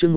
chương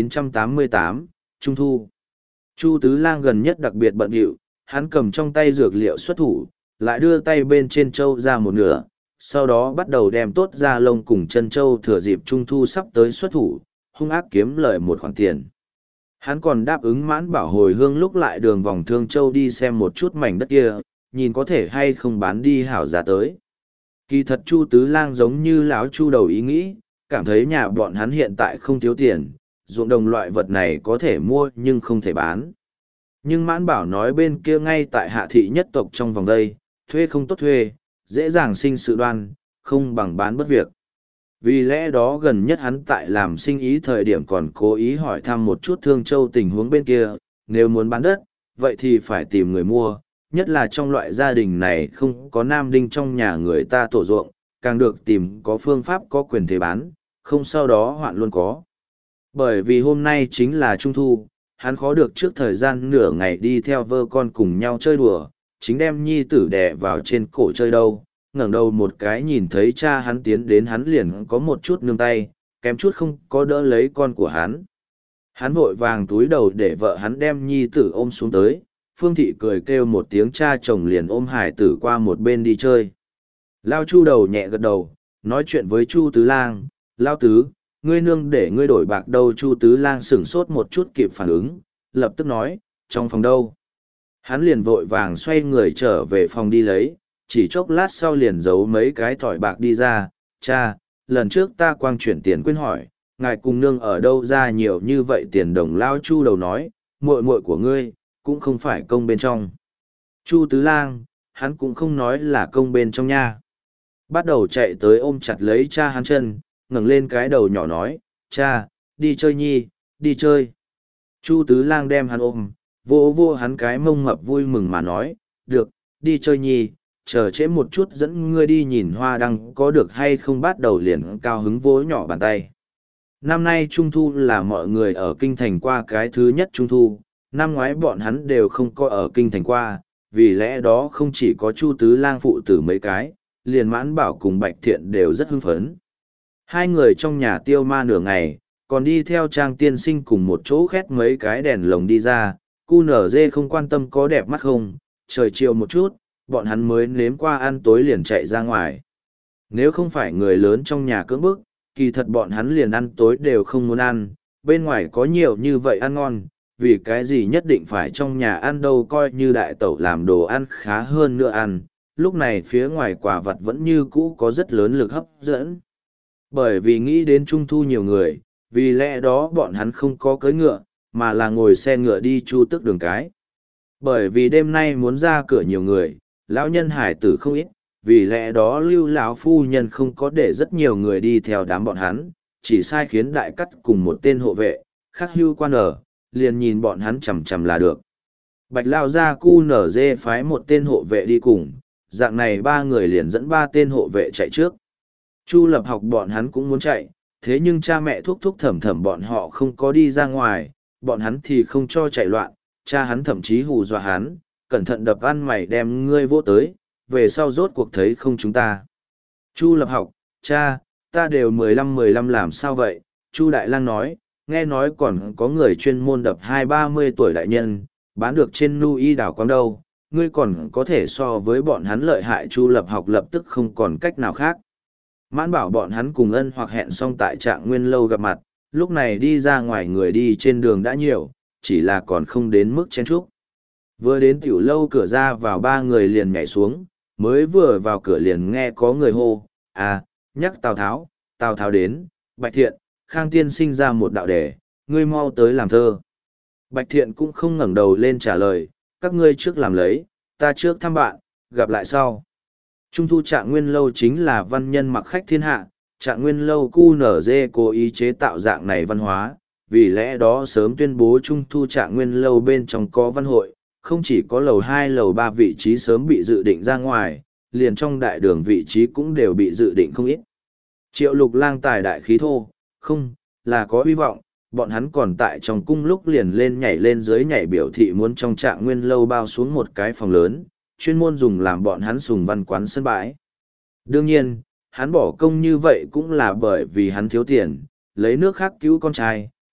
1988, Trung Thu. Chu Tứ Lang gần nhất đặc biệt bận rộn, hắn cầm trong tay dược liệu xuất thủ, lại đưa tay bên trên trâu ra một nửa, sau đó bắt đầu đem tốt da lông cùng chân trâu thừa dịp Trung Thu sắp tới xuất thủ, hung ác kiếm lời một khoản tiền. Hắn còn đáp ứng Mãn Bảo hồi hương lúc lại đường vòng Thương Châu đi xem một chút mảnh đất kia, nhìn có thể hay không bán đi hảo giá tới. Kỳ thật Chu Tứ Lang giống như lão Chu đầu ý nghĩ, cảm thấy nhà bọn hắn hiện tại không thiếu tiền, ruộng đồng loại vật này có thể mua nhưng không thể bán. Nhưng Mãn Bảo nói bên kia ngay tại Hạ thị nhất tộc trong vòng đây, thuê không tốt thuê, dễ dàng sinh sự đoan, không bằng bán bất việc. Vì lẽ đó gần nhất hắn tại làm sinh ý thời điểm còn cố ý hỏi thăm một chút Thương Châu tình huống bên kia, nếu muốn bán đất, vậy thì phải tìm người mua, nhất là trong loại gia đình này không có nam đinh trong nhà người ta tổ ruộng, càng được tìm có phương pháp có quyền thế bán, không sau đó hoạn luôn có. Bởi vì hôm nay chính là Trung Thu, hắn khó được trước thời gian nửa ngày đi theo vơ con cùng nhau chơi đùa, chính đem nhi tử đè vào trên cổ chơi đâu, ngẩng đầu một cái nhìn thấy cha hắn tiến đến hắn liền có một chút nương tay, kém chút không có đỡ lấy con của hắn. Hắn vội vàng túi đầu để vợ hắn đem nhi tử ôm xuống tới, Phương Thị cười kêu một tiếng cha chồng liền ôm hải tử qua một bên đi chơi. Lao Chu đầu nhẹ gật đầu, nói chuyện với Chu Tứ Lang, Lao Tứ, ngươi nương để ngươi đổi bạc đâu. Chu Tứ Lang sửng sốt một chút kịp phản ứng, lập tức nói, trong phòng đâu. Hắn liền vội vàng xoay người trở về phòng đi lấy, chỉ chốc lát sau liền giấu mấy cái thỏi bạc đi ra, cha, lần trước ta quang chuyển tiền quên hỏi, ngài cùng nương ở đâu ra nhiều như vậy tiền đồng. Lao Chu đầu nói, muội muội của ngươi, cũng không phải công bên trong. Chu Tứ Lang, hắn cũng không nói là công bên trong nha. Bắt đầu chạy tới ôm chặt lấy cha hắn chân, ngẩng lên cái đầu nhỏ nói, cha, đi chơi nhi, đi chơi. Chu Tứ Lang đem hắn ôm, vô vô hắn cái mông mập vui mừng mà nói, được, đi chơi nhi, chờ trễ một chút dẫn ngươi đi nhìn hoa đăng có được hay không. Bắt đầu liền cao hứng vỗ nhỏ bàn tay. Năm nay Trung Thu là mọi người ở Kinh Thành qua cái thứ nhất Trung Thu, năm ngoái bọn hắn đều không có ở Kinh Thành qua, vì lẽ đó không chỉ có Chu Tứ Lang phụ tử mấy cái, liền Mãn Bảo cùng Bạch Thiện đều rất hưng phấn. Hai người trong nhà tiêu ma nửa ngày, còn đi theo Trang tiên sinh cùng một chỗ khét mấy cái đèn lồng đi ra, cu nở dê không quan tâm có đẹp mắt không, trời chiều một chút, bọn hắn mới nếm qua ăn tối liền chạy ra ngoài. Nếu không phải người lớn trong nhà cưỡng bức, kỳ thật bọn hắn liền ăn tối đều không muốn ăn, bên ngoài có nhiều như vậy ăn ngon, vì cái gì nhất định phải trong nhà ăn đâu. Coi như đại tẩu làm đồ ăn khá hơn nữa ăn, lúc này phía ngoài quả vật vẫn như cũ có rất lớn lực hấp dẫn. Bởi vì nghĩ đến Trung Thu nhiều người, vì lẽ đó bọn hắn không có cưỡi ngựa, mà là ngồi xe ngựa đi Chu Tước đường cái. Bởi vì đêm nay muốn ra cửa nhiều người, lão nhân hải tử không ít, vì lẽ đó Lưu lão phu nhân không có để rất nhiều người đi theo đám bọn hắn, chỉ sai khiến đại cắt cùng một tên hộ vệ, khắc hưu quan ở, liền nhìn bọn hắn chằm chằm là được. Bạch lao ra cu nở dê phái một tên hộ vệ đi cùng, dạng này ba người liền dẫn ba tên hộ vệ chạy trước. Chu Lập Học bọn hắn cũng muốn chạy, thế nhưng cha mẹ thúc thúc thẩm thẩm bọn họ không có đi ra ngoài, bọn hắn thì không cho chạy loạn, cha hắn thậm chí hù dọa hắn, cẩn thận đập ăn mày đem ngươi vô tới, về sau rốt cuộc thấy không chúng ta. Chu Lập Học, cha, ta đều 15 làm sao vậy? Chu Đại Lang nói, nghe nói còn có người chuyên môn đập 20-30 tuổi đại nhân, bán được trên nu y đảo quang đâu, ngươi còn có thể so với bọn hắn lợi hại. Chu Lập Học lập tức không còn cách nào khác. Mãn Bảo bọn hắn cùng Ân Hoặc hẹn xong tại Trạng Nguyên lâu gặp mặt, lúc này đi ra ngoài người đi trên đường đã nhiều, chỉ là còn không đến mức chen chúc. Vừa đến tiểu lâu cửa ra vào ba người liền nhảy xuống, mới vừa vào cửa liền nghe có người hô, à, nhắc Tào Tháo đến. Bạch Thiện, Khang tiên sinh ra một đạo đề, ngươi mau tới làm thơ. Bạch Thiện cũng không ngẩng đầu lên trả lời, các ngươi trước làm lấy, ta trước thăm bạn, gặp lại sau. Trung Thu Trạng Nguyên lâu chính là văn nhân mặc khách thiên hạ, Trạng Nguyên lâu QNZ cố ý chế tạo dạng này văn hóa, vì lẽ đó sớm tuyên bố Trung Thu Trạng Nguyên lâu bên trong có văn hội, không chỉ có lầu 2 lầu 3 vị trí sớm bị dự định ra ngoài, liền trong đại đường vị trí cũng đều bị dự định không ít. Triệu Lục Lang tài đại khí thô, không, là có hy vọng, bọn hắn còn tại trong cung lúc liền lên nhảy lên dưới nhảy biểu thị muốn trong Trạng Nguyên lâu bao xuống một cái phòng lớn, chuyên môn dùng làm bọn hắn sùng văn quán sân bãi. Đương nhiên, hắn bỏ công như vậy cũng là bởi vì hắn thiếu tiền, lấy nước khác cứu con trai,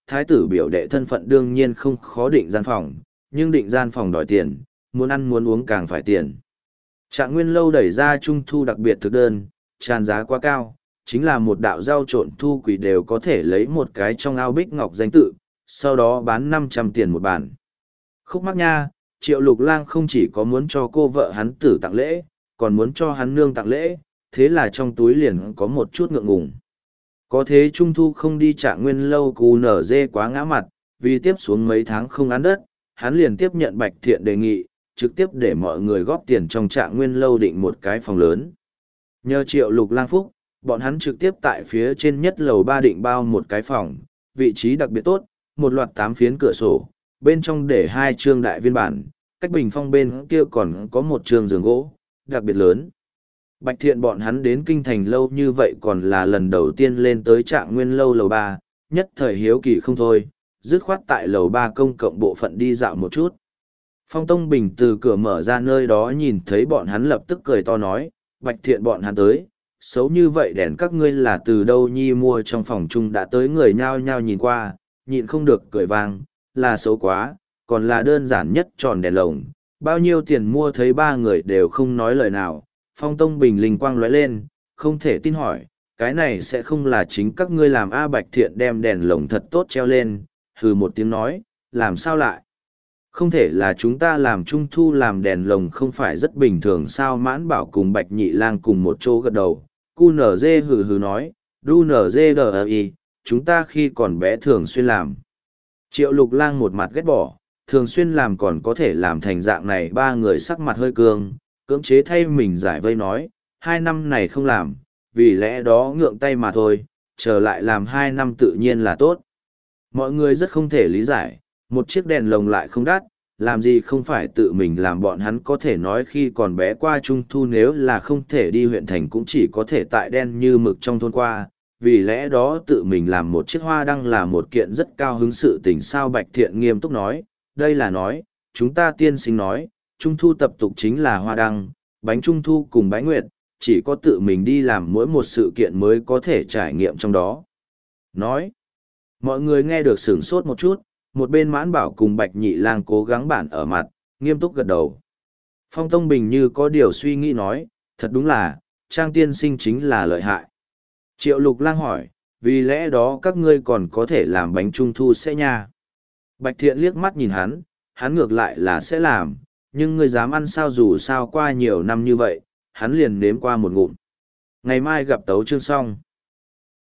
thái tử biểu đệ thân phận đương nhiên không khó định gian phòng, nhưng định gian phòng đòi tiền, muốn ăn muốn uống càng phải tiền. Trạng Nguyên Lâu đẩy ra trung thu đặc biệt thực đơn, tràn giá quá cao, chính là một đạo rau trộn thu quỷ đều có thể lấy một cái trong ao bích ngọc danh tự, sau đó bán 500 tiền một bản. Khúc mắc nha, Triệu Lục Lang không chỉ có muốn cho cô vợ hắn tử tặng lễ, còn muốn cho hắn nương tặng lễ, thế là trong túi liền có một chút ngượng ngùng. Có thế trung thu không đi Trạng Nguyên Lâu cù nở dê quá ngã mặt, vì tiếp xuống mấy tháng không ăn đất, hắn liền tiếp nhận Bạch Thiện đề nghị, trực tiếp để mọi người góp tiền trong Trạng Nguyên Lâu định một cái phòng lớn. Nhờ Triệu Lục Lang phúc, bọn hắn trực tiếp tại phía trên nhất lầu 3 định bao một cái phòng, vị trí đặc biệt tốt, một loạt 8 phiến cửa sổ, bên trong để 2 trương đại viên bản, cách bình phong bên kia còn có một trương giường gỗ, đặc biệt lớn. Bạch Thiện bọn hắn đến kinh thành lâu như vậy còn là lần đầu tiên lên tới Trạng Nguyên Lâu lầu 3, nhất thời hiếu kỳ không thôi, dứt khoát tại lầu 3 công cộng bộ phận đi dạo một chút. Phong Tông Bình từ cửa mở ra nơi đó nhìn thấy bọn hắn lập tức cười to nói, Bạch Thiện bọn hắn tới, xấu như vậy đèn các ngươi là từ đâu nhi mua trong phòng chung đã tới người nhao nhao nhìn qua, nhịn không được cười vang, là xấu quá, còn là đơn giản nhất tròn đèn lồng, bao nhiêu tiền mua thấy ba người đều không nói lời nào. Phong Tông Bình linh quang lóe lên, không thể tin hỏi, cái này sẽ không là chính các ngươi làm A Bạch Thiện đem đèn lồng thật tốt treo lên, hừ một tiếng nói, làm sao lại? Không thể là chúng ta làm trung thu làm đèn lồng không phải rất bình thường sao? Mãn Bảo cùng Bạch Nhị Lang cùng một chỗ gật đầu, cu nở dê hừ hừ nói, đu nở dê đờ y, chúng ta khi còn bé thường xuyên làm. Triệu Lục Lang một mặt ghét bỏ, thường xuyên làm còn có thể làm thành dạng này, ba người sắc mặt hơi cương, cưỡng chế thay mình giải vây nói, 2 năm này không làm, vì lẽ đó ngượng tay mà thôi, trở lại làm 2 năm tự nhiên là tốt. Mọi người rất không thể lý giải, một chiếc đèn lồng lại không đắt, làm gì không phải tự mình làm. Bọn hắn có thể nói khi còn bé qua trung thu nếu là không thể đi huyện thành cũng chỉ có thể tại đen như mực trong thôn qua, vì lẽ đó tự mình làm một chiếc hoa đăng là một kiện rất cao hứng sự tình sao. Bạch Thiện nghiêm túc nói, đây là nói, chúng ta tiên sinh nói, trung thu tập tục chính là hoa đăng, bánh trung thu cùng bái nguyệt, chỉ có tự mình đi làm mỗi một sự kiện mới có thể trải nghiệm trong đó. Nói, mọi người nghe được sửng sốt một chút, một bên Mãn Bảo cùng Bạch Nhị Lang cố gắng bản ở mặt, nghiêm túc gật đầu. Phong Tông Bình như có điều suy nghĩ nói, thật đúng là, Trang tiên sinh chính là lợi hại. Triệu Lục Lang hỏi, vì lẽ đó các ngươi còn có thể làm bánh trung thu sẽ nha. Bạch Thiện liếc mắt nhìn hắn ngược lại là sẽ làm, nhưng ngươi dám ăn sao? Dù sao qua nhiều năm như vậy, hắn liền nếm qua một ngụm. Ngày mai gặp tấu chương xong.